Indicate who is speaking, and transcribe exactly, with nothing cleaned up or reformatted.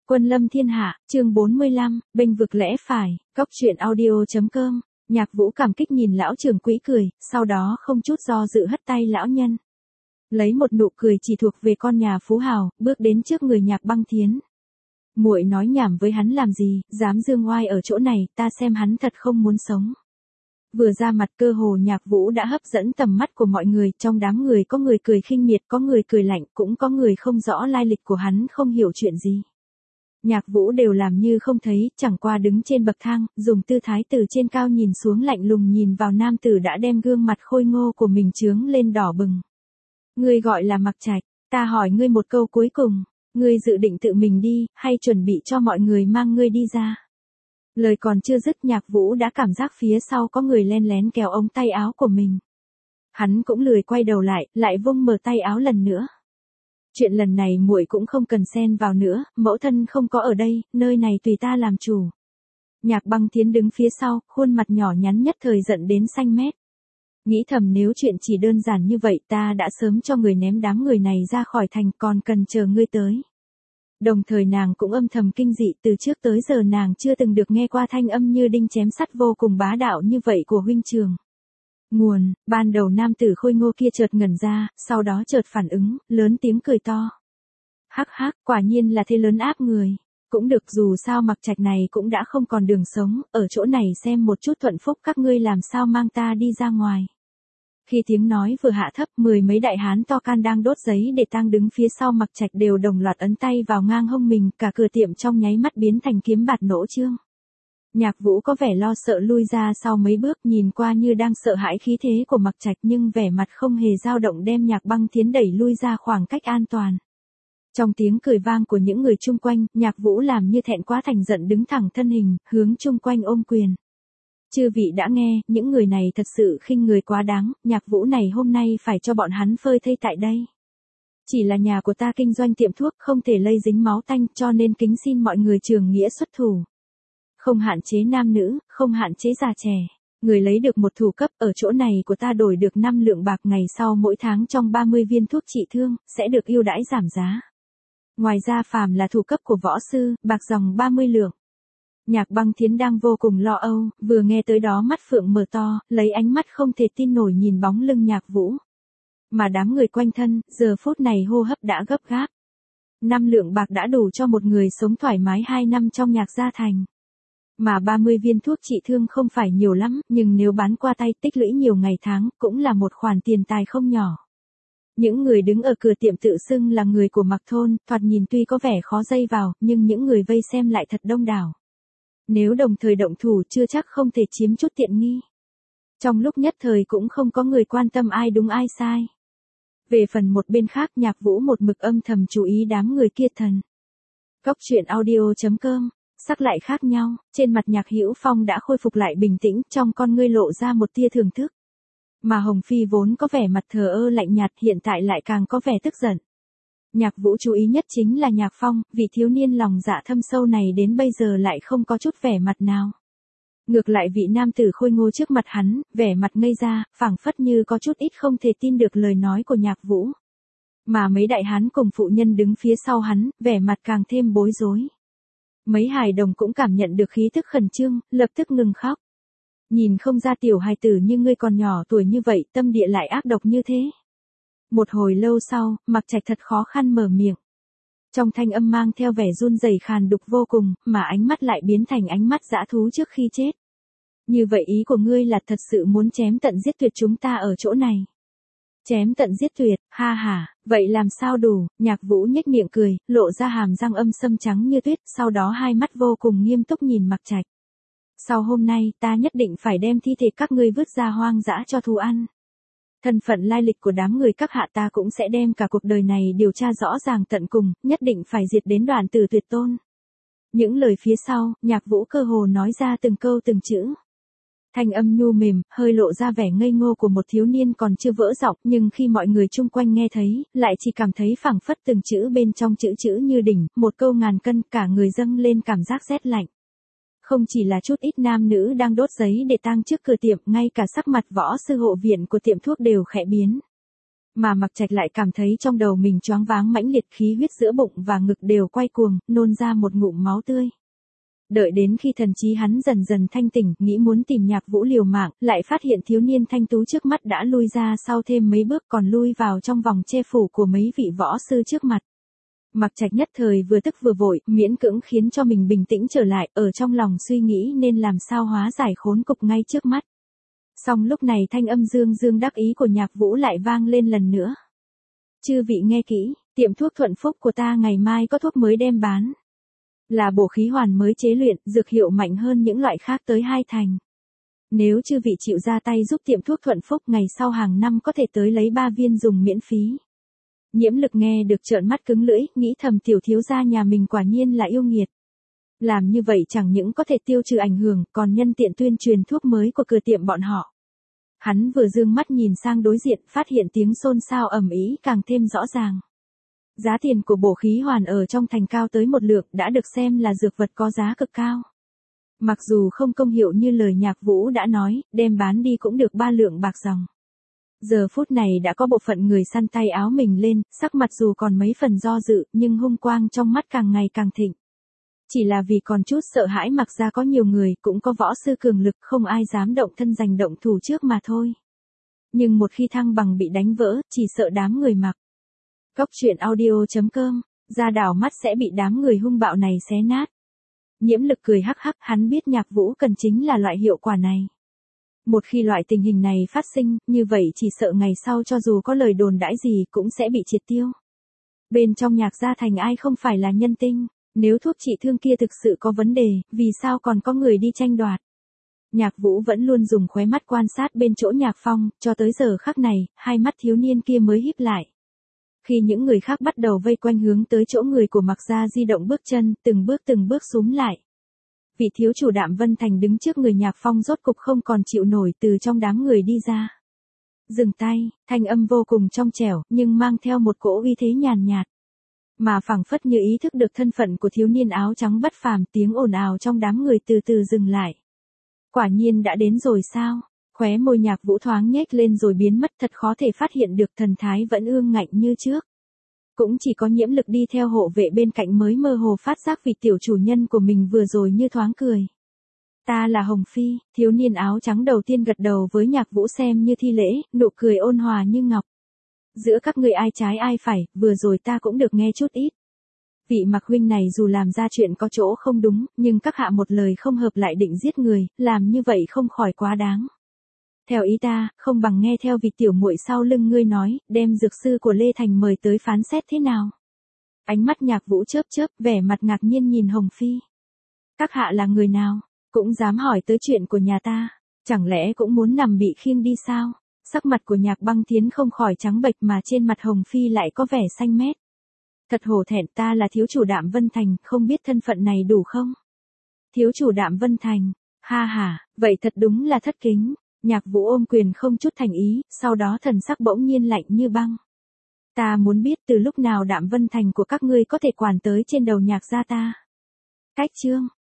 Speaker 1: Quân lâm thiên hạ, chương bốn mươi lăm, bênh vực lẽ phải, cóc truyện audio chấm com. Nhạc Vũ cảm kích nhìn lão trưởng quỹ cười, sau đó không chút do dự hất tay lão nhân. Lấy một nụ cười chỉ thuộc về con nhà phú hào, bước đến trước người Nhạc Băng Thiến. Muội nói nhảm với hắn làm gì, dám dương oai ở chỗ này, ta xem hắn thật không muốn sống. Vừa ra mặt cơ hồ Nhạc Vũ đã hấp dẫn tầm mắt của mọi người, trong đám người có người cười khinh miệt, có người cười lạnh, cũng có người không rõ lai lịch của hắn, không hiểu chuyện gì. Nhạc Vũ đều làm như không thấy, chẳng qua đứng trên bậc thang, dùng tư thái từ trên cao nhìn xuống lạnh lùng nhìn vào nam tử đã đem gương mặt khôi ngô của mình chướng lên đỏ bừng. Ngươi gọi là Mặc Trạch, ta hỏi ngươi một câu cuối cùng, ngươi dự định tự mình đi, hay chuẩn bị cho mọi người mang ngươi đi ra? Lời còn chưa dứt Nhạc Vũ đã cảm giác phía sau có người len lén kéo ống tay áo của mình. Hắn cũng lười quay đầu lại, lại vung mở tay áo lần nữa. Chuyện lần này muội cũng không cần xen vào nữa, mẫu thân không có ở đây, nơi này tùy ta làm chủ. Nhạc Băng Thiến đứng phía sau, khuôn mặt nhỏ nhắn nhất thời giận đến xanh mét. Nghĩ thầm nếu chuyện chỉ đơn giản như vậy ta đã sớm cho người ném đám người này ra khỏi thành, còn cần chờ ngươi tới. Đồng thời nàng cũng âm thầm kinh dị, từ trước tới giờ nàng chưa từng được nghe qua thanh âm như đinh chém sắt vô cùng bá đạo như vậy của huynh trường. Nguồn, ban đầu nam tử khôi ngô kia chợt ngẩn ra, sau đó chợt phản ứng, lớn tiếng cười to. Hắc hắc, quả nhiên là thế lớn áp người. Cũng được, dù sao Mặc Trạch này cũng đã không còn đường sống, ở chỗ này xem một chút thuận phúc các ngươi làm sao mang ta đi ra ngoài. Khi tiếng nói vừa hạ thấp, mười mấy đại hán to can đang đốt giấy để tang đứng phía sau Mặc Trạch đều đồng loạt ấn tay vào ngang hông mình, cả cửa tiệm trong nháy mắt biến thành kiếm bạt nỗ chương. Nhạc Vũ có vẻ lo sợ lui ra sau mấy bước, nhìn qua như đang sợ hãi khí thế của Mặc Trạch nhưng vẻ mặt không hề dao động đem Nhạc Băng Thiến đẩy lui ra khoảng cách an toàn. Trong tiếng cười vang của những người chung quanh, Nhạc Vũ làm như thẹn quá thành giận đứng thẳng thân hình, hướng chung quanh ôm quyền. Chư vị đã nghe, những người này thật sự khinh người quá đáng, Nhạc Vũ này hôm nay phải cho bọn hắn phơi thây tại đây. Chỉ là nhà của ta kinh doanh tiệm thuốc không thể lây dính máu tanh, cho nên kính xin mọi người trường nghĩa xuất thủ. Không hạn chế nam nữ, không hạn chế già trẻ. Người lấy được một thủ cấp ở chỗ này của ta đổi được năm lượng bạc, ngày sau mỗi tháng trong ba mươi viên thuốc trị thương, sẽ được ưu đãi giảm giá. Ngoài ra phàm là thủ cấp của võ sư, bạc dòng ba mươi lượng. Nhạc Băng Thiến đang vô cùng lo âu, vừa nghe tới đó mắt phượng mở to, lấy ánh mắt không thể tin nổi nhìn bóng lưng Nhạc Vũ. Mà đám người quanh thân, giờ phút này hô hấp đã gấp gáp. Năm lượng bạc đã đủ cho một người sống thoải mái hai năm trong Nhạc gia thành. Mà ba mươi viên thuốc trị thương không phải nhiều lắm, nhưng nếu bán qua tay tích lũy nhiều ngày tháng, cũng là một khoản tiền tài không nhỏ. Những người đứng ở cửa tiệm tự xưng là người của Mặc thôn, thoạt nhìn tuy có vẻ khó dây vào, nhưng những người vây xem lại thật đông đảo. Nếu đồng thời động thủ chưa chắc không thể chiếm chút tiện nghi. Trong lúc nhất thời cũng không có người quan tâm ai đúng ai sai. Về phần một bên khác, Nhạc Vũ một mực âm thầm chú ý đám người kia thần. Cóc truyện audio chấm com. Sắc lại khác nhau, trên mặt Nhạc Hữu Phong đã khôi phục lại bình tĩnh, trong con ngươi lộ ra một tia thưởng thức. Mà Hồng Phi vốn có vẻ mặt thờ ơ lạnh nhạt hiện tại lại càng có vẻ tức giận. Nhạc Vũ chú ý nhất chính là Nhạc Phong, vị thiếu niên lòng dạ thâm sâu này đến bây giờ lại không có chút vẻ mặt nào. Ngược lại vị nam tử khôi ngô trước mặt hắn, vẻ mặt ngây ra, phảng phất như có chút ít không thể tin được lời nói của Nhạc Vũ. Mà mấy đại hán cùng phụ nhân đứng phía sau hắn, vẻ mặt càng thêm bối rối. Mấy hài đồng cũng cảm nhận được khí tức khẩn trương, lập tức ngừng khóc. Nhìn không ra tiểu hài tử như ngươi còn nhỏ tuổi như vậy, tâm địa lại ác độc như thế. Một hồi lâu sau, Mặc Trạch thật khó khăn mở miệng. Trong thanh âm mang theo vẻ run rẩy khàn đục vô cùng, mà ánh mắt lại biến thành ánh mắt dã thú trước khi chết. Như vậy ý của ngươi là thật sự muốn chém tận giết tuyệt chúng ta ở chỗ này. Chém tận giết tuyệt, ha ha, vậy làm sao đủ? Nhạc Vũ nhếch miệng cười, lộ ra hàm răng âm sâm trắng như tuyết, sau đó hai mắt vô cùng nghiêm túc nhìn Mặc Trạch. Sau hôm nay, ta nhất định phải đem thi thể các ngươi vứt ra hoang dã cho thú ăn. Thân phận lai lịch của đám người các hạ ta cũng sẽ đem cả cuộc đời này điều tra rõ ràng tận cùng, nhất định phải diệt đến đoạn tử tuyệt tôn. Những lời phía sau, Nhạc Vũ cơ hồ nói ra từng câu từng chữ. Thanh âm nhu mềm, hơi lộ ra vẻ ngây ngô của một thiếu niên còn chưa vỡ giọng, nhưng khi mọi người chung quanh nghe thấy, lại chỉ cảm thấy phảng phất từng chữ bên trong chữ chữ như đỉnh, một câu ngàn cân, cả người dâng lên cảm giác rét lạnh. Không chỉ là chút ít nam nữ đang đốt giấy để tang trước cửa tiệm, ngay cả sắc mặt võ sư hộ viện của tiệm thuốc đều khẽ biến. Mà Mặc Trạch lại cảm thấy trong đầu mình choáng váng mãnh liệt, khí huyết giữa bụng và ngực đều quay cuồng, nôn ra một ngụm máu tươi. Đợi đến khi thần trí hắn dần dần thanh tỉnh, nghĩ muốn tìm Nhạc Vũ liều mạng, lại phát hiện thiếu niên thanh tú trước mắt đã lui ra sau thêm mấy bước, còn lui vào trong vòng che phủ của mấy vị võ sư trước mặt. Mặc Trạch nhất thời vừa tức vừa vội, miễn cưỡng khiến cho mình bình tĩnh trở lại, ở trong lòng suy nghĩ nên làm sao hóa giải khốn cục ngay trước mắt. Song lúc này thanh âm dương dương đắc ý của Nhạc Vũ lại vang lên lần nữa. Chư vị nghe kỹ, tiệm thuốc Thuận Phúc của ta ngày mai có thuốc mới đem bán. Là bổ khí hoàn mới chế luyện, dược hiệu mạnh hơn những loại khác tới hai thành. Nếu chư vị chịu ra tay giúp tiệm thuốc Thuận Phúc, ngày sau hàng năm có thể tới lấy ba viên dùng miễn phí. Nhiễm Lực nghe được trợn mắt cứng lưỡi, nghĩ thầm tiểu thiếu gia nhà mình quả nhiên là yêu nghiệt. Làm như vậy chẳng những có thể tiêu trừ ảnh hưởng, còn nhân tiện tuyên truyền thuốc mới của cửa tiệm bọn họ. Hắn vừa dương mắt nhìn sang đối diện, phát hiện tiếng xôn xao ầm ĩ càng thêm rõ ràng. Giá tiền của bổ khí hoàn ở trong thành cao tới một lượng, đã được xem là dược vật có giá cực cao. Mặc dù không công hiệu như lời Nhạc Vũ đã nói, đem bán đi cũng được ba lượng bạc dòng. Giờ phút này đã có bộ phận người săn tay áo mình lên, sắc mặt dù còn mấy phần do dự, nhưng hung quang trong mắt càng ngày càng thịnh. Chỉ là vì còn chút sợ hãi Mặc ra có nhiều người, cũng có võ sư cường lực, không ai dám động thân giành động thủ trước mà thôi. Nhưng một khi thăng bằng bị đánh vỡ, chỉ sợ đám người Mặc. Cốc truyện audio chấm com, ra đảo mắt sẽ bị đám người hung bạo này xé nát. Nhiễm Lực cười hắc hắc, hắn biết Nhạc Vũ cần chính là loại hiệu quả này. Một khi loại tình hình này phát sinh, như vậy chỉ sợ ngày sau cho dù có lời đồn đãi gì cũng sẽ bị triệt tiêu. Bên trong Nhạc gia thành ai không phải là nhân tinh, nếu thuốc trị thương kia thực sự có vấn đề, vì sao còn có người đi tranh đoạt. Nhạc Vũ vẫn luôn dùng khóe mắt quan sát bên chỗ Nhạc Phong, cho tới giờ khắc này, hai mắt thiếu niên kia mới híp lại. Khi những người khác bắt đầu vây quanh hướng tới chỗ người của Mặc gia di động bước chân, từng bước từng bước xúm lại. Vị thiếu chủ Đạm Vân Thành đứng trước người Nhạc Phong rốt cục không còn chịu nổi, từ trong đám người đi ra. Dừng tay, thanh âm vô cùng trong trẻo, nhưng mang theo một cỗ uy thế nhàn nhạt. Mà phảng phất như ý thức được thân phận của thiếu niên áo trắng bất phàm, tiếng ồn ào trong đám người từ từ dừng lại. Quả nhiên đã đến rồi sao? Khóe môi Nhạc Vũ thoáng nhếch lên rồi biến mất, thật khó thể phát hiện được thần thái vẫn ương ngạnh như trước. Cũng chỉ có Nhiễm Lực đi theo hộ vệ bên cạnh mới mơ hồ phát giác vị tiểu chủ nhân của mình vừa rồi như thoáng cười. Ta là Hồng Phi, thiếu niên áo trắng đầu tiên gật đầu với Nhạc Vũ xem như thi lễ, nụ cười ôn hòa như ngọc. Giữa các người ai trái ai phải, vừa rồi ta cũng được nghe chút ít. Vị Mặc huynh này dù làm ra chuyện có chỗ không đúng, nhưng các hạ một lời không hợp lại định giết người, làm như vậy không khỏi quá đáng. Theo ý ta, không bằng nghe theo vị tiểu muội sau lưng ngươi nói, đem dược sư của Lê Thành mời tới phán xét thế nào. Ánh mắt Nhạc Vũ chớp chớp, vẻ mặt ngạc nhiên nhìn Hồng Phi. Các hạ là người nào, cũng dám hỏi tới chuyện của nhà ta, chẳng lẽ cũng muốn nằm bị khiêng đi sao? Sắc mặt của Nhạc Băng Thiến không khỏi trắng bệch, mà trên mặt Hồng Phi lại có vẻ xanh mét. Thật hổ thẹn, ta là thiếu chủ Đạm Vân Thành, không biết thân phận này đủ không? Thiếu chủ Đạm Vân Thành, ha ha, vậy thật đúng là thất kính. Nhạc Vũ ôm quyền không chút thành ý, sau đó thần sắc bỗng nhiên lạnh như băng. Ta muốn biết từ lúc nào Đạm Vân Thành của các ngươi có thể quản tới trên đầu Nhạc gia ta. Cách chương,